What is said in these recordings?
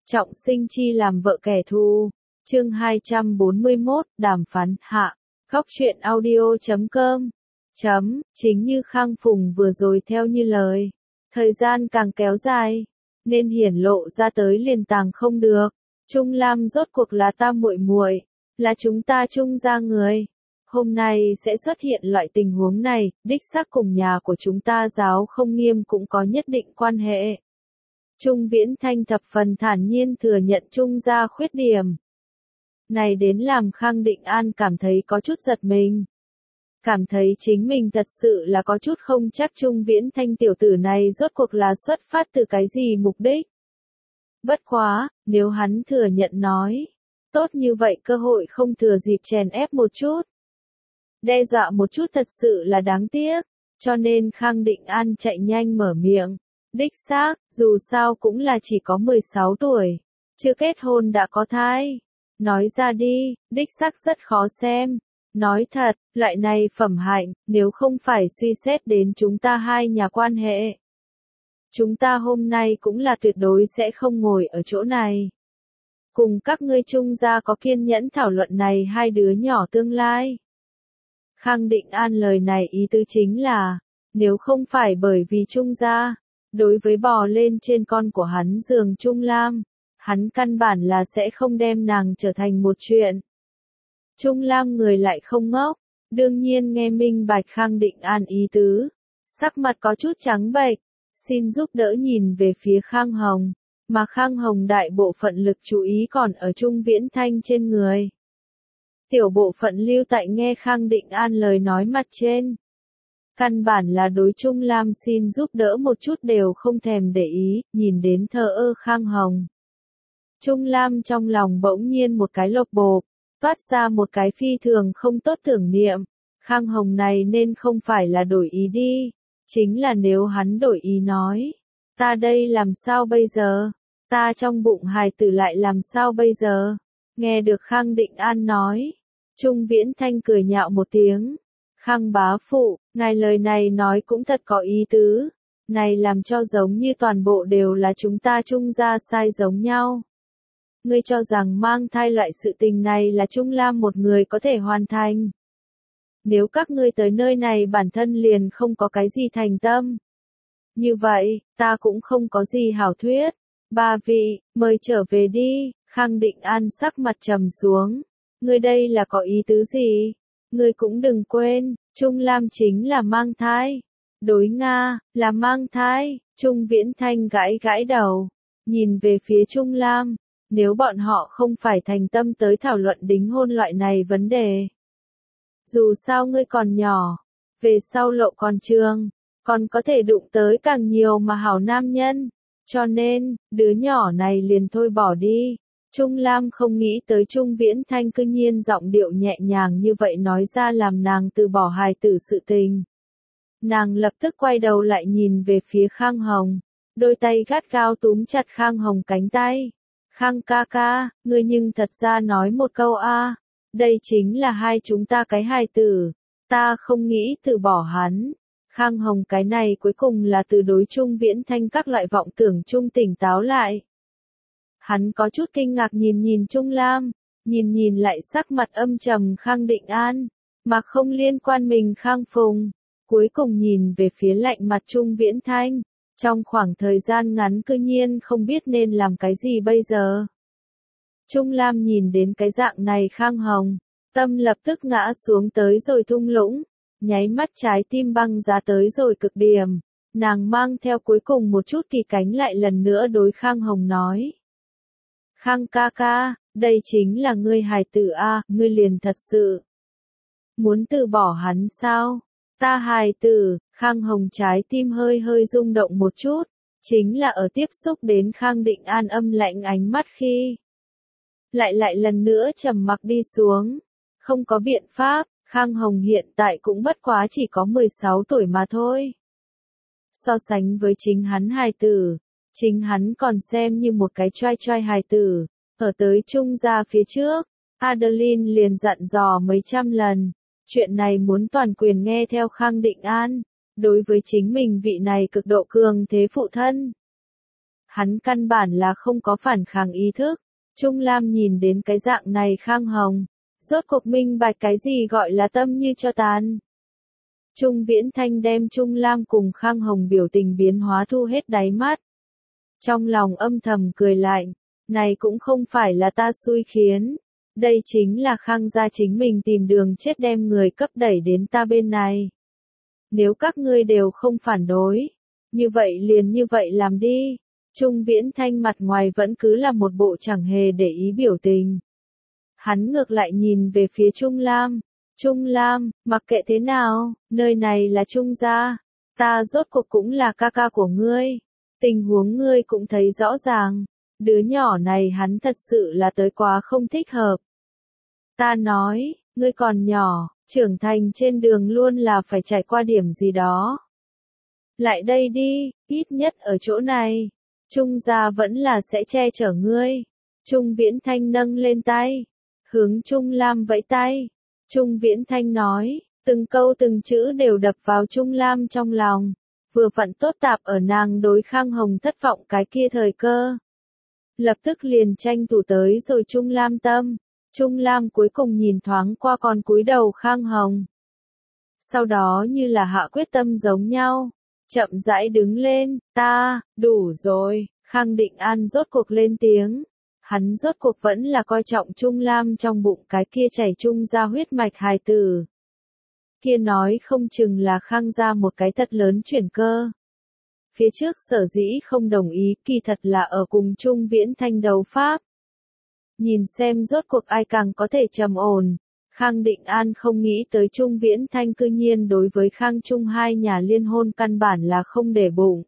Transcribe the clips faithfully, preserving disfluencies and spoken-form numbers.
Trọng sinh chi làm vợ kẻ thù. Chương hai trăm bốn mươi mốt, đàm phán hạ. Góc truyện audio chấm com. Chấm, chính như Khang Phùng vừa rồi theo như lời. Thời gian càng kéo dài, nên hiển lộ ra tới liền tàng không được. Trung Lam rốt cuộc là ta muội muội, là chúng ta Trung gia người. Hôm nay sẽ xuất hiện loại tình huống này, đích xác cùng nhà của chúng ta giáo không nghiêm cũng có nhất định quan hệ. Trung Viễn Thanh thập phần thản nhiên thừa nhận Trung gia khuyết điểm. Này đến làm Khang Định An cảm thấy có chút giật mình. Cảm thấy chính mình thật sự là có chút không chắc Trung Viễn Thanh tiểu tử này rốt cuộc là xuất phát từ cái gì mục đích. Bất quá, nếu hắn thừa nhận nói, tốt như vậy cơ hội không thừa dịp chèn ép một chút. Đe dọa một chút thật sự là đáng tiếc, cho nên Khang Định An chạy nhanh mở miệng. Đích xác, dù sao cũng là chỉ có mười sáu tuổi, chưa kết hôn đã có thai. Nói ra đi, đích xác rất khó xem. Nói thật, loại này phẩm hạnh, nếu không phải suy xét đến chúng ta hai nhà quan hệ, chúng ta hôm nay cũng là tuyệt đối sẽ không ngồi ở chỗ này. Cùng các ngươi Trung gia có kiên nhẫn thảo luận này hai đứa nhỏ tương lai. Khang Định An lời này ý tứ chính là, nếu không phải bởi vì Trung gia, đối với bò lên trên con của hắn giường Trung Lam, hắn căn bản là sẽ không đem nàng trở thành một chuyện. Trung Lam người lại không ngốc, đương nhiên nghe minh bạch Khang Định An ý tứ, sắc mặt có chút trắng bệch, xin giúp đỡ nhìn về phía Khang Hồng, mà Khang Hồng đại bộ phận lực chú ý còn ở Trung Viễn Thanh trên người. Tiểu bộ phận lưu tại nghe Khang Định An lời nói mặt trên. Căn bản là đối Trung Lam xin giúp đỡ một chút đều không thèm để ý, nhìn đến thờ ơ Khang Hồng. Trung Lam trong lòng bỗng nhiên một cái lộc bộp, toát ra một cái phi thường không tốt tưởng niệm. Khang Hồng này nên không phải là đổi ý đi, chính là nếu hắn đổi ý nói, ta đây làm sao bây giờ, ta trong bụng hài tử lại làm sao bây giờ. Nghe được Khang Định An nói, Trung Viễn Thanh cười nhạo một tiếng. Khang bá phụ, ngài lời này nói cũng thật có ý tứ, này làm cho giống như toàn bộ đều là chúng ta Trung gia sai giống nhau. Ngươi cho rằng mang thai loại sự tình này là Trung Lam một người có thể hoàn thành. Nếu các ngươi tới nơi này bản thân liền không có cái gì thành tâm. Như vậy, ta cũng không có gì hảo thuyết. Ba vị, mời trở về đi. Khang Định An sắc mặt trầm xuống. Ngươi đây là có ý tứ gì? Ngươi cũng đừng quên, Trung Lam chính là mang thai. Đối Nga, là mang thai. Trung Viễn Thanh gãi gãi đầu. Nhìn về phía Trung Lam. Nếu bọn họ không phải thành tâm tới thảo luận đính hôn loại này vấn đề. Dù sao ngươi còn nhỏ, về sau lộ còn trường, còn có thể đụng tới càng nhiều mà hảo nam nhân. Cho nên, đứa nhỏ này liền thôi bỏ đi. Trung Lam không nghĩ tới Trung Viễn Thanh cư nhiên giọng điệu nhẹ nhàng như vậy nói ra làm nàng từ bỏ hài tử sự tình. Nàng lập tức quay đầu lại nhìn về phía Khang Hồng, đôi tay gắt gao túm chặt Khang Hồng cánh tay. Khang ca ca, ngươi nhưng thật ra nói một câu a, đây chính là hai chúng ta cái hài tử, ta không nghĩ từ bỏ hắn. Khang Hồng cái này cuối cùng là từ đối Trung Viễn Thanh các loại vọng tưởng trung tỉnh táo lại. Hắn có chút kinh ngạc nhìn nhìn Trung Lam, nhìn nhìn lại sắc mặt âm trầm Khang Định An, mà không liên quan mình Khang Phùng, cuối cùng nhìn về phía lạnh mặt Trung Viễn Thanh. Trong khoảng thời gian ngắn cư nhiên không biết nên làm cái gì bây giờ. Trung Lam nhìn đến cái dạng này Khang Hồng, tâm lập tức ngã xuống tới rồi thung lũng, nháy mắt trái tim băng giá tới rồi cực điểm, nàng mang theo cuối cùng một chút kỳ cánh lại lần nữa đối Khang Hồng nói. Khang ca ca, đây chính là ngươi hài tử a, ngươi liền thật sự muốn từ bỏ hắn sao? Ta hài tử, Khang Hồng trái tim hơi hơi rung động một chút, chính là ở tiếp xúc đến Khang Định An âm lạnh ánh mắt khi. Lại lại lần nữa trầm mặc đi xuống, không có biện pháp, Khang Hồng hiện tại cũng bất quá chỉ có mười sáu tuổi mà thôi. So sánh với chính hắn hài tử, chính hắn còn xem như một cái trai trai hài tử, ở tới Trung gia phía trước, Adeline liền dặn dò mấy trăm lần. Chuyện này muốn toàn quyền nghe theo Khang Định An, đối với chính mình vị này cực độ cường thế phụ thân. Hắn căn bản là không có phản kháng ý thức. Trung Lam nhìn đến cái dạng này Khang Hồng, rốt cuộc minh bạch cái gì gọi là tâm như cho tàn. Trung Viễn Thanh đem Trung Lam cùng Khang Hồng biểu tình biến hóa thu hết đáy mắt. Trong lòng âm thầm cười lạnh, này cũng không phải là ta xui khiến, đây chính là Khang gia chính mình tìm đường chết đem người cấp đẩy đến ta bên này. Nếu các ngươi đều không phản đối, như vậy liền như vậy làm đi. Trung Viễn Thanh mặt ngoài vẫn cứ là một bộ chẳng hề để ý biểu tình. Hắn ngược lại nhìn về phía Trung Lam. Trung Lam, mặc kệ thế nào, nơi này là Trung gia, ta rốt cuộc cũng là ca ca của ngươi. Tình huống ngươi cũng thấy rõ ràng, đứa nhỏ này hắn thật sự là tới quá không thích hợp. Ta nói, ngươi còn nhỏ, trưởng thành trên đường luôn là phải trải qua điểm gì đó. Lại đây đi, ít nhất ở chỗ này, Trung gia vẫn là sẽ che chở ngươi. Trung Viễn Thanh nâng lên tay, hướng Trung Lam vẫy tay. Trung Viễn Thanh nói, từng câu từng chữ đều đập vào Trung Lam trong lòng, vừa vặn tốt tạp ở nàng đối Khang Hồng thất vọng cái kia thời cơ. Lập tức liền tranh thủ tới rồi Trung Lam tâm. Trung Lam cuối cùng nhìn thoáng qua con cúi đầu Khang Hồng. Sau đó như là hạ quyết tâm giống nhau, chậm rãi đứng lên, ta, đủ rồi, Khang Định An rốt cuộc lên tiếng. Hắn rốt cuộc vẫn là coi trọng Trung Lam trong bụng cái kia chảy chung ra huyết mạch hài tử. Kia nói không chừng là Khang gia một cái thật lớn chuyển cơ. Phía trước sở dĩ không đồng ý kỳ thật là ở cùng Trung Viễn Thanh đấu pháp. Nhìn xem rốt cuộc ai càng có thể trầm ổn. Khang Định An không nghĩ tới Trung Viễn Thanh cư nhiên đối với Khang Trung hai nhà liên hôn căn bản là không để bụng.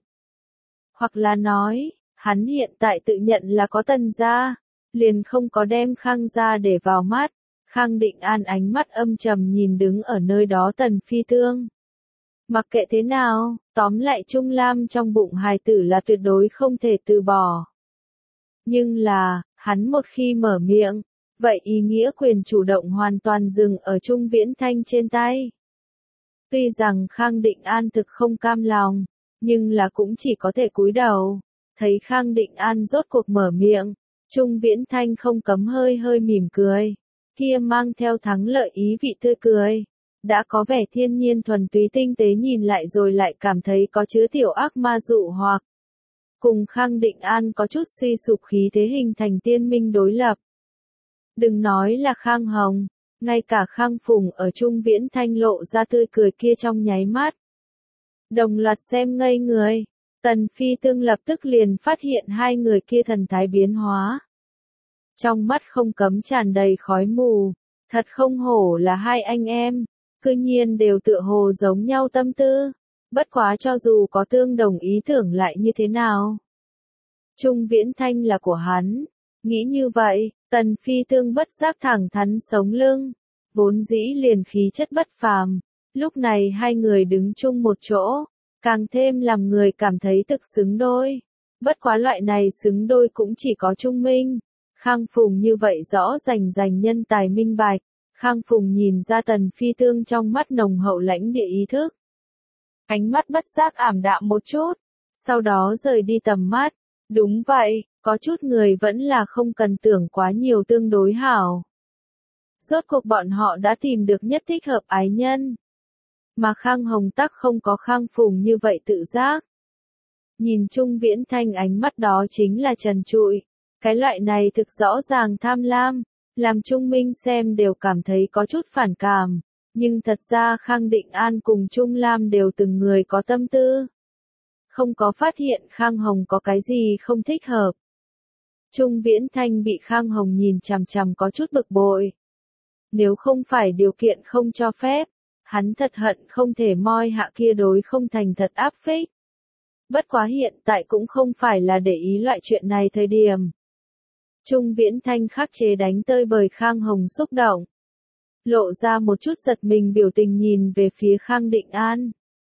Hoặc là nói, hắn hiện tại tự nhận là có Tần gia, liền không có đem Khang gia để vào mắt. Khang Định An ánh mắt âm trầm nhìn đứng ở nơi đó Tần Phi Tương. Mặc kệ thế nào, tóm lại Trung Lam trong bụng hài tử là tuyệt đối không thể từ bỏ. Nhưng là, hắn một khi mở miệng, vậy ý nghĩa quyền chủ động hoàn toàn dừng ở Trung Viễn Thanh trên tay. Tuy rằng Khang Định An thực không cam lòng, nhưng là cũng chỉ có thể cúi đầu. Thấy Khang Định An rốt cuộc mở miệng, Trung Viễn Thanh không cấm hơi hơi mỉm cười. Kia mang theo thắng lợi ý vị tươi cười. Đã có vẻ thiên nhiên thuần túy tinh tế nhìn lại rồi lại cảm thấy có chứa tiểu ác ma dụ hoặc. Cùng Khang Định An có chút suy sụp khí thế hình thành tiên minh đối lập. Đừng nói là Khang Hồng, ngay cả Khang Phùng ở Trung Viễn Thanh lộ ra tươi cười kia trong nháy mắt. Đồng loạt xem ngây người, Tần Phi Tương lập tức liền phát hiện hai người kia thần thái biến hóa. Trong mắt không cấm tràn đầy khói mù, thật không hổ là hai anh em, cư nhiên đều tựa hồ giống nhau tâm tư, bất quá cho dù có tương đồng ý tưởng lại như thế nào. Trung Viễn Thanh là của hắn, nghĩ như vậy, Tần Phi Tương bất giác thẳng thắn sống lưng, vốn dĩ liền khí chất bất phàm, lúc này hai người đứng chung một chỗ, càng thêm làm người cảm thấy thực xứng đôi. Bất quá loại này xứng đôi cũng chỉ có Trung Minh. Khang Phùng như vậy rõ rành rành nhân tài minh bạch, Khang Phùng nhìn ra Tần Phi Tương trong mắt nồng hậu lãnh địa ý thức. Ánh mắt bất giác ảm đạm một chút, sau đó rời đi tầm mắt. Đúng vậy, có chút người vẫn là không cần tưởng quá nhiều tương đối hảo. Rốt cuộc bọn họ đã tìm được nhất thích hợp ái nhân. Mà Khang Hồng tắc không có Khang Phùng như vậy tự giác. Nhìn Trung Viễn Thanh ánh mắt đó chính là trần trụi. Cái loại này thực rõ ràng tham lam, làm Trung Minh xem đều cảm thấy có chút phản cảm, nhưng thật ra Khang Định An cùng Trung Lam đều từng người có tâm tư. Không có phát hiện Khang Hồng có cái gì không thích hợp. Trung Viễn Thanh bị Khang Hồng nhìn chằm chằm có chút bực bội. Nếu không phải điều kiện không cho phép, hắn thật hận không thể moi hạ kia đối không thành thật áp phích. Bất quá hiện tại cũng không phải là để ý loại chuyện này thời điểm. Trung Viễn Thanh khắc chế đánh tơi bời Khang Hồng xúc động. Lộ ra một chút giật mình biểu tình nhìn về phía Khang Định An.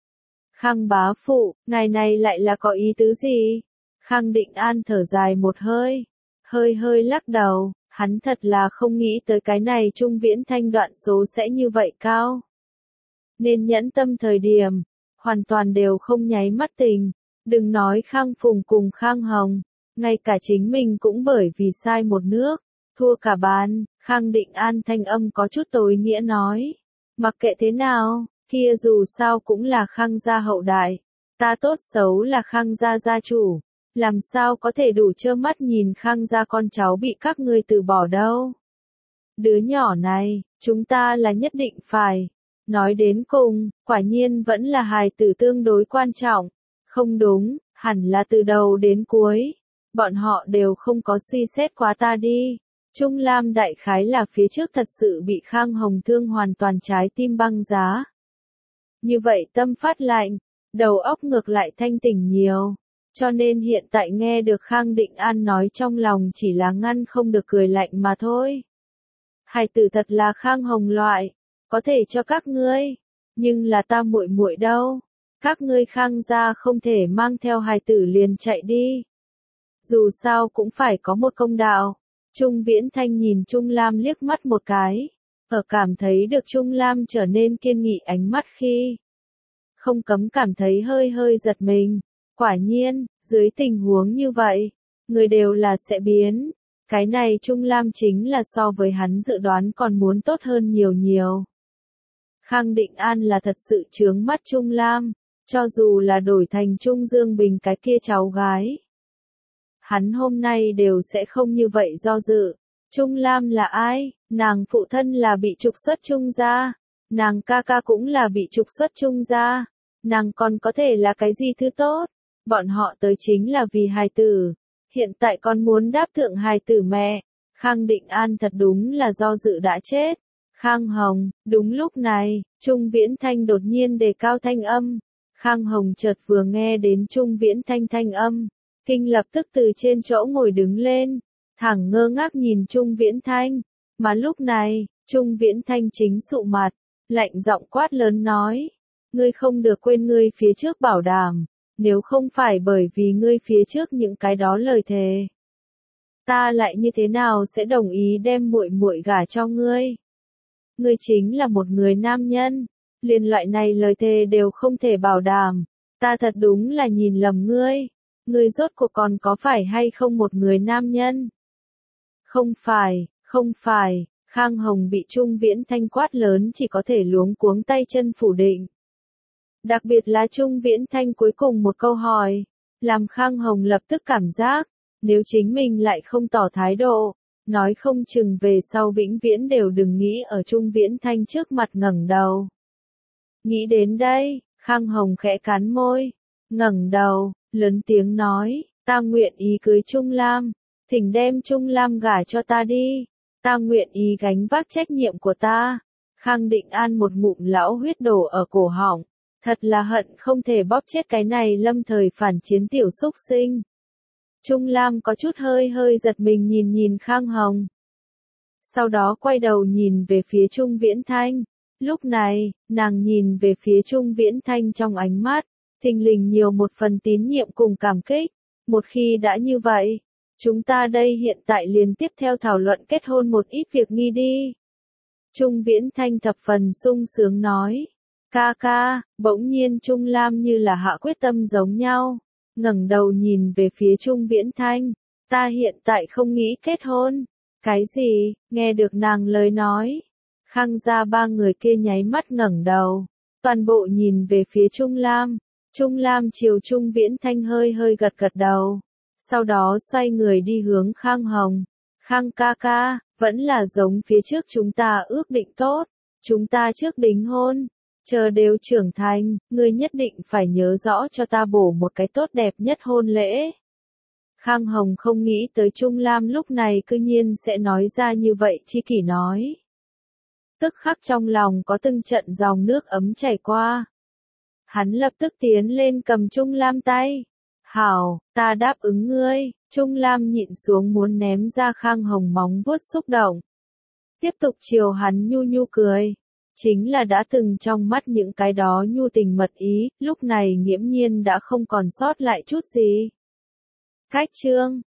Khang bá phụ, ngài này lại là có ý tứ gì? Khang Định An thở dài một hơi, hơi hơi lắc đầu, hắn thật là không nghĩ tới cái này Trung Viễn Thanh đoạn số sẽ như vậy cao. Nên nhẫn tâm thời điểm, hoàn toàn đều không nháy mắt tình, Đừng nói Khang Phùng cùng Khang Hồng, ngay cả chính mình cũng bởi vì sai một nước, thua cả bàn. Khang Định An thanh âm có chút tối nghĩa nói. Mặc kệ thế nào, kia dù sao cũng là Khang gia hậu đại. Ta tốt xấu là Khang gia gia chủ. Làm sao có thể đủ trơ mắt nhìn Khang gia con cháu bị các ngươi từ bỏ đâu. Đứa nhỏ này, chúng ta là nhất định phải. Nói đến cùng, quả nhiên vẫn là hài tử tương đối quan trọng. Không đúng, hẳn là từ đầu đến cuối. Bọn họ đều không có suy xét quá ta đi. Trung Lam đại khái là phía trước thật sự bị Khang Hồng thương hoàn toàn trái tim băng giá. Như vậy tâm phát lạnh, đầu óc ngược lại thanh tỉnh nhiều. Cho nên hiện tại nghe được Khang Định An nói trong lòng chỉ là ngăn không được cười lạnh mà thôi. Hài tử thật là Khang Hồng loại, có thể cho các ngươi, nhưng là ta muội muội đâu? Các ngươi Khang gia không thể mang theo hài tử liền chạy đi. Dù sao cũng phải có một công đạo. Trung Viễn Thanh nhìn Trung Lam liếc mắt một cái, ở cảm thấy được Trung Lam trở nên kiên nghị ánh mắt khi không cấm cảm thấy hơi hơi giật mình. Quả nhiên, dưới tình huống như vậy, người đều là sẽ biến. Cái này Trung Lam chính là so với hắn dự đoán còn muốn tốt hơn nhiều nhiều. Khang Định An là thật sự chướng mắt Trung Lam, cho dù là đổi thành Trung Dương Bình cái kia cháu gái. Hắn hôm nay đều sẽ không như vậy do dự. Trung Lam là ai? Nàng phụ thân là bị trục xuất Trung gia, nàng ca ca cũng là bị trục xuất Trung gia, nàng còn có thể là cái gì thứ tốt? Bọn họ tới chính là vì hài tử, hiện tại còn muốn đáp thượng hài tử mẹ. Khang Định An thật đúng là do dự đã chết. Khang Hồng, đúng lúc này, Trung Viễn Thanh đột nhiên đề cao thanh âm. Khang Hồng chợt vừa nghe đến Trung Viễn Thanh thanh âm, kinh lập tức từ trên chỗ ngồi đứng lên, thẳng ngơ ngác nhìn Trung Viễn Thanh. Mà lúc này, Trung Viễn Thanh chính sụ mặt, lạnh giọng quát lớn nói, ngươi không được quên ngươi phía trước bảo đảm, nếu không phải bởi vì ngươi phía trước những cái đó lời thề, ta lại như thế nào sẽ đồng ý đem muội muội gả cho ngươi? Ngươi chính là một người nam nhân, liền loại này lời thề đều không thể bảo đảm, ta thật đúng là nhìn lầm ngươi. Ngươi rốt cuộc còn có phải hay không một người nam nhân? Không phải, không phải, Khang Hồng bị Trung Viễn Thanh quát lớn chỉ có thể luống cuống tay chân phủ định. Đặc biệt là Trung Viễn Thanh cuối cùng một câu hỏi, làm Khang Hồng lập tức cảm giác, nếu chính mình lại không tỏ thái độ, nói không chừng về sau vĩnh viễn đều đừng nghĩ ở Trung Viễn Thanh trước mặt ngẩng đầu. Nghĩ đến đây, Khang Hồng khẽ cắn môi, ngẩng đầu, lớn tiếng nói, ta nguyện ý cưới Trung Lam, thỉnh đem Trung Lam gả cho ta đi, ta nguyện ý gánh vác trách nhiệm của ta. Khang Định An một ngụm lão huyết đổ ở cổ họng, thật là hận không thể bóp chết cái này lâm thời phản chiến tiểu xúc sinh. Trung Lam có chút hơi hơi giật mình nhìn nhìn Khang Hồng. Sau đó quay đầu nhìn về phía Trung Viễn Thanh. Lúc này, nàng nhìn về phía Trung Viễn Thanh trong ánh mắt, thình lình nhiều một phần tín nhiệm cùng cảm kích. Một khi đã như vậy, chúng ta đây hiện tại liền tiếp theo thảo luận kết hôn một ít việc nghi đi. Trung Viễn Thanh thập phần sung sướng nói. Ca ca, bỗng nhiên Trung Lam như là hạ quyết tâm giống nhau. Ngẩng đầu nhìn về phía Trung Viễn Thanh. Ta hiện tại không nghĩ kết hôn. Cái gì? Nghe được nàng lời nói. Khang gia ba người kia nháy mắt ngẩng đầu. Toàn bộ nhìn về phía Trung Lam. Trung Lam chiều Trung Viễn Thanh hơi hơi gật gật đầu. Sau đó xoay người đi hướng Khang Hồng. Khang ca ca, vẫn là giống phía trước chúng ta ước định tốt. Chúng ta trước đính hôn. Chờ đều trưởng thành, ngươi nhất định phải nhớ rõ cho ta bổ một cái tốt đẹp nhất hôn lễ. Khang Hồng không nghĩ tới Trung Lam lúc này cư nhiên sẽ nói ra như vậy chi kỷ nói. Tức khắc trong lòng có từng trận dòng nước ấm chảy qua. Hắn lập tức tiến lên cầm Trung Lam tay. Hảo, ta đáp ứng ngươi. Trung Lam nhịn xuống muốn ném ra Khang Hồng móng vuốt xúc động. Tiếp tục chiều hắn nhu nhu cười. Chính là đã từng trong mắt những cái đó nhu tình mật ý, lúc này nghiễm nhiên đã không còn sót lại chút gì. Cách chương